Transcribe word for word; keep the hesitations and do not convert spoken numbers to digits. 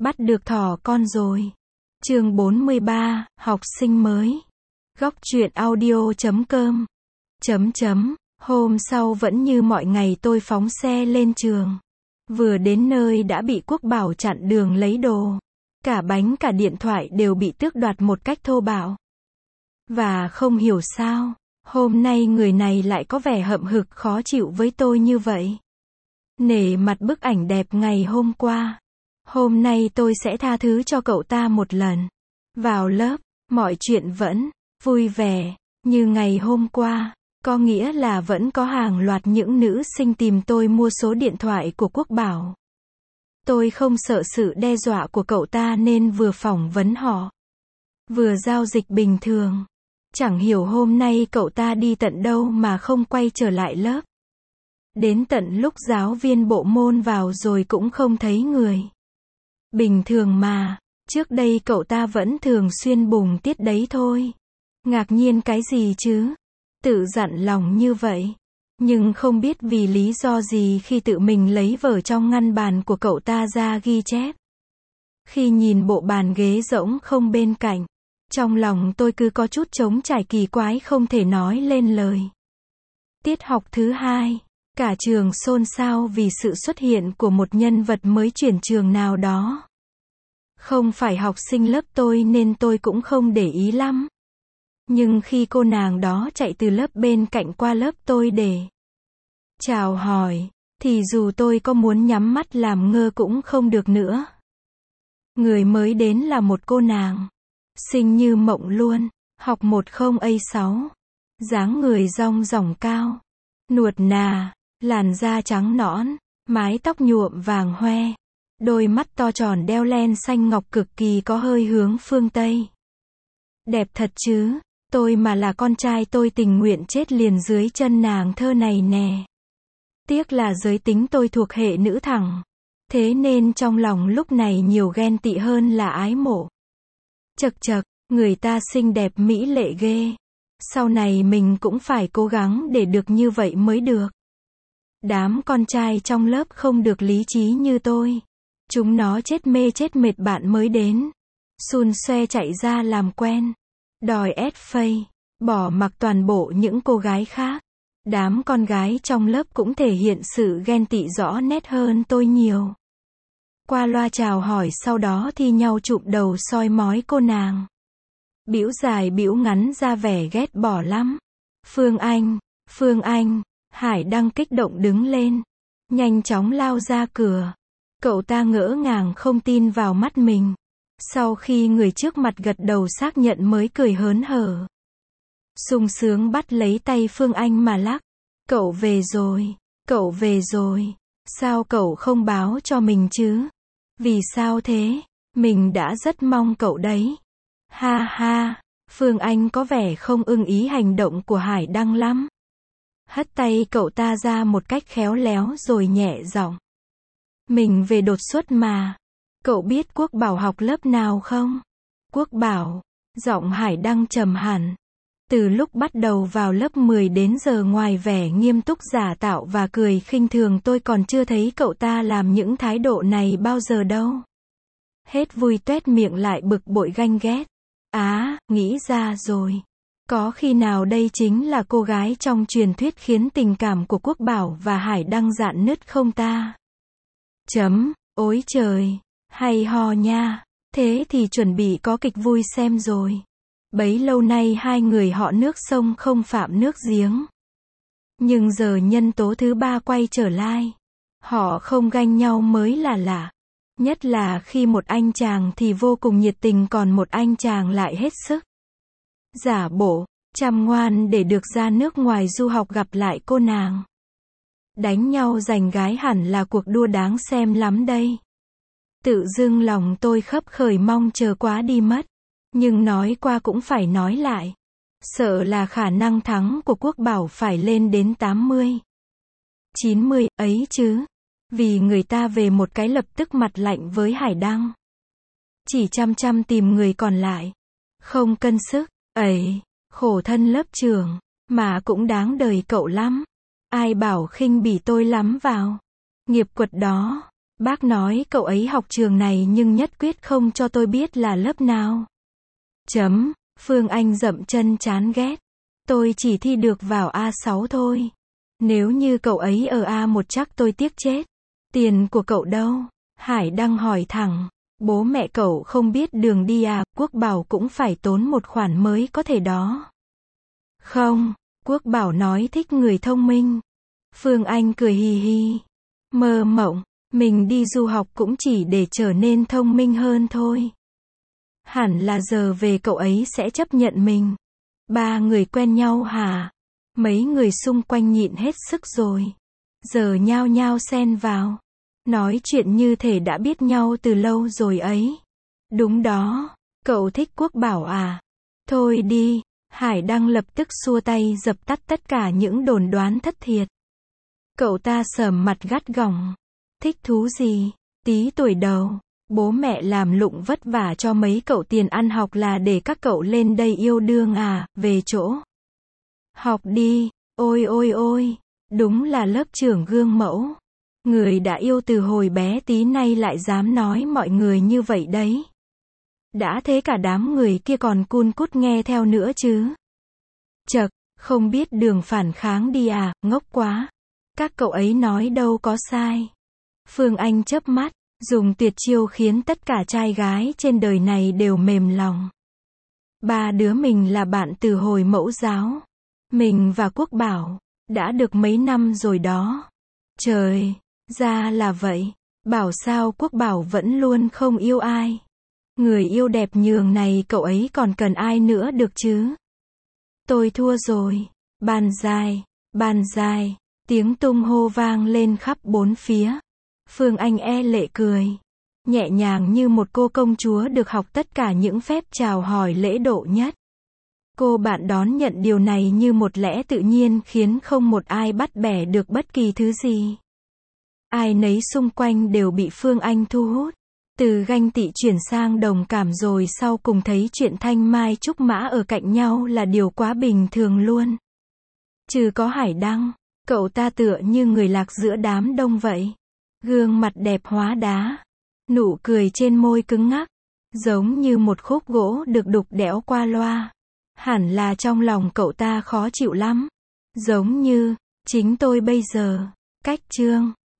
Bắt được thỏ con rồi. Chương bốn mươi ba, học sinh mới. Góc truyện audio chấm com. Chấm chấm. Hôm sau vẫn như mọi ngày tôi phóng xe lên trường. Vừa đến nơi đã bị Quốc Bảo chặn đường lấy đồ. Cả bánh cả điện thoại đều bị tước đoạt một cách thô bạo. Và không hiểu sao, hôm nay người này lại có vẻ hậm hực khó chịu với tôi như vậy. Nể mặt bức ảnh đẹp ngày hôm qua, hôm nay tôi sẽ tha thứ cho cậu ta một lần. Vào lớp, mọi chuyện vẫn vui vẻ như ngày hôm qua, có nghĩa là vẫn có hàng loạt những nữ sinh tìm tôi mua số điện thoại của Quốc Bảo. Tôi không sợ sự đe dọa của cậu ta nên vừa phỏng vấn họ, vừa giao dịch bình thường. Chẳng hiểu hôm nay cậu ta đi tận đâu mà không quay trở lại lớp. Đến tận lúc giáo viên bộ môn vào rồi cũng không thấy người. Bình thường mà, trước đây cậu ta vẫn thường xuyên bùng tiết đấy thôi. Ngạc nhiên cái gì chứ? Tự dặn lòng như vậy. Nhưng không biết vì lý do gì khi tự mình lấy vở trong ngăn bàn của cậu ta ra ghi chép. Khi nhìn bộ bàn ghế rỗng không bên cạnh, trong lòng tôi cứ có chút trống trải kỳ quái không thể nói lên lời. Tiết học thứ hai, cả trường xôn xao vì sự xuất hiện của một nhân vật mới chuyển trường nào đó. Không phải học sinh lớp tôi nên tôi cũng không để ý lắm. Nhưng khi cô nàng đó chạy từ lớp bên cạnh qua lớp tôi để chào hỏi, thì dù tôi có muốn nhắm mắt làm ngơ cũng không được nữa. Người mới đến là một cô nàng, xinh như mộng luôn, học một không A sáu, dáng người dong dỏng cao, nuột nà, làn da trắng nõn, mái tóc nhuộm vàng hoe, đôi mắt to tròn đeo len xanh ngọc cực kỳ có hơi hướng phương Tây. Đẹp thật chứ, tôi mà là con trai tôi tình nguyện chết liền dưới chân nàng thơ này nè. Tiếc là giới tính tôi thuộc hệ nữ thẳng, thế nên trong lòng lúc này nhiều ghen tị hơn là ái mộ. Chậc chậc, người ta xinh đẹp mỹ lệ ghê. Sau này mình cũng phải cố gắng để được như vậy mới được. Đám con trai trong lớp không được lý trí như tôi. Chúng nó chết mê chết mệt bạn mới đến. Xun xoe chạy ra làm quen. Đòi ét phây, bỏ mặc toàn bộ những cô gái khác. Đám con gái trong lớp cũng thể hiện sự ghen tị rõ nét hơn tôi nhiều. Qua loa chào hỏi sau đó thi nhau chụm đầu soi mói cô nàng. Bĩu dài bĩu ngắn ra vẻ ghét bỏ lắm. Phương Anh, Phương Anh, Hải Đăng kích động đứng lên. Nhanh chóng lao ra cửa. Cậu ta ngỡ ngàng không tin vào mắt mình. Sau khi người trước mặt gật đầu xác nhận mới cười hớn hở. Sung sướng bắt lấy tay Phương Anh mà lắc. Cậu về rồi, cậu về rồi. Sao cậu không báo cho mình chứ? Vì sao thế? Mình đã rất mong cậu đấy. Ha ha, Phương Anh có vẻ không ưng ý hành động của Hải Đăng lắm. Hất tay cậu ta ra một cách khéo léo rồi nhẹ giọng. Mình về đột xuất mà. Cậu biết Quốc Bảo học lớp nào không? Quốc Bảo, giọng Hải Đăng trầm hẳn. Từ lúc bắt đầu vào lớp mười đến giờ ngoài vẻ nghiêm túc giả tạo và cười khinh thường tôi còn chưa thấy cậu ta làm những thái độ này bao giờ đâu. Hết vui tuét miệng lại bực bội ganh ghét. Á, nghĩ ra rồi. Có khi nào đây chính là cô gái trong truyền thuyết khiến tình cảm của Quốc Bảo và Hải Đăng rạn nứt không ta? Chấm, ối trời, hay ho nha. Thế thì chuẩn bị có kịch vui xem rồi. Bấy lâu nay hai người họ nước sông không phạm nước giếng. Nhưng giờ nhân tố thứ ba quay trở lại. Họ không ganh nhau mới là lạ. Nhất là khi một anh chàng thì vô cùng nhiệt tình còn một anh chàng lại hết sức giả bộ, chăm ngoan để được ra nước ngoài du học gặp lại cô nàng. Đánh nhau giành gái hẳn là cuộc đua đáng xem lắm đây. Tự dưng lòng tôi khấp khởi mong chờ quá đi mất. Nhưng nói qua cũng phải nói lại. Sợ là khả năng thắng của Quốc Bảo phải lên đến tám mươi, chín mươi ấy chứ. Vì người ta về một cái lập tức mặt lạnh với Hải Đăng. Chỉ chăm chăm tìm người còn lại. Không cân sức, ấy, khổ thân lớp trưởng, mà cũng đáng đời cậu lắm. Ai bảo khinh bỉ tôi lắm vào. Nghiệp quật đó. Bác nói cậu ấy học trường này nhưng nhất quyết không cho tôi biết là lớp nào. Chấm, Phương Anh dậm chân chán ghét. Tôi chỉ thi được vào A sáu thôi. Nếu như cậu ấy ở A một chắc tôi tiếc chết. Tiền của cậu đâu? Hải Đăng hỏi thẳng. Bố mẹ cậu không biết đường đi à, Quốc Bảo cũng phải tốn một khoản mới có thể đó. Không, Quốc Bảo nói thích người thông minh. Phương Anh cười hì hì. Mơ mộng, mình đi du học cũng chỉ để trở nên thông minh hơn thôi. Hẳn là giờ về cậu ấy sẽ chấp nhận mình. Ba người quen nhau hả? Mấy người xung quanh nhịn hết sức rồi. Giờ nhao nhao xen vào. Nói chuyện như thể đã biết nhau từ lâu rồi ấy. Đúng đó, cậu thích Quốc Bảo à? Thôi đi, Hải Đăng lập tức xua tay dập tắt tất cả những đồn đoán thất thiệt. Cậu ta sờm mặt gắt gỏng. Thích thú gì? Tí tuổi đầu, bố mẹ làm lụng vất vả cho mấy cậu tiền ăn học là để các cậu lên đây yêu đương à, về chỗ. Học đi, ôi ôi ôi, đúng là lớp trưởng gương mẫu. Người đã yêu từ hồi bé tí nay lại dám nói mọi người như vậy đấy. Đã thế cả đám người kia còn cun cút nghe theo nữa chứ. Chậc, không biết đường phản kháng đi à, ngốc quá. Các cậu ấy nói đâu có sai. Phương Anh chớp mắt, dùng tuyệt chiêu khiến tất cả trai gái trên đời này đều mềm lòng. Ba đứa mình là bạn từ hồi mẫu giáo. Mình và Quốc Bảo đã được mấy năm rồi đó. Trời, ra là vậy. Bảo sao Quốc Bảo vẫn luôn không yêu ai. Người yêu đẹp nhường này cậu ấy còn cần ai nữa được chứ. Tôi thua rồi. Bàn dài, bàn dài. Tiếng tung hô vang lên khắp bốn phía. Phương Anh e lệ cười. Nhẹ nhàng như một cô công chúa được học tất cả những phép chào hỏi lễ độ nhất. Cô bạn đón nhận điều này như một lẽ tự nhiên khiến không một ai bắt bẻ được bất kỳ thứ gì. Ai nấy xung quanh đều bị Phương Anh thu hút. Từ ganh tị chuyển sang đồng cảm rồi sau cùng thấy chuyện Thanh Mai Trúc Mã ở cạnh nhau là điều quá bình thường luôn. Trừ có Hải Đăng, cậu ta tựa như người lạc giữa đám đông vậy. Gương mặt đẹp hóa đá. Nụ cười trên môi cứng ngắc. Giống như một khúc gỗ được đục đẽo qua loa. Hẳn là trong lòng cậu ta khó chịu lắm. Giống như, chính tôi bây giờ. Cách chương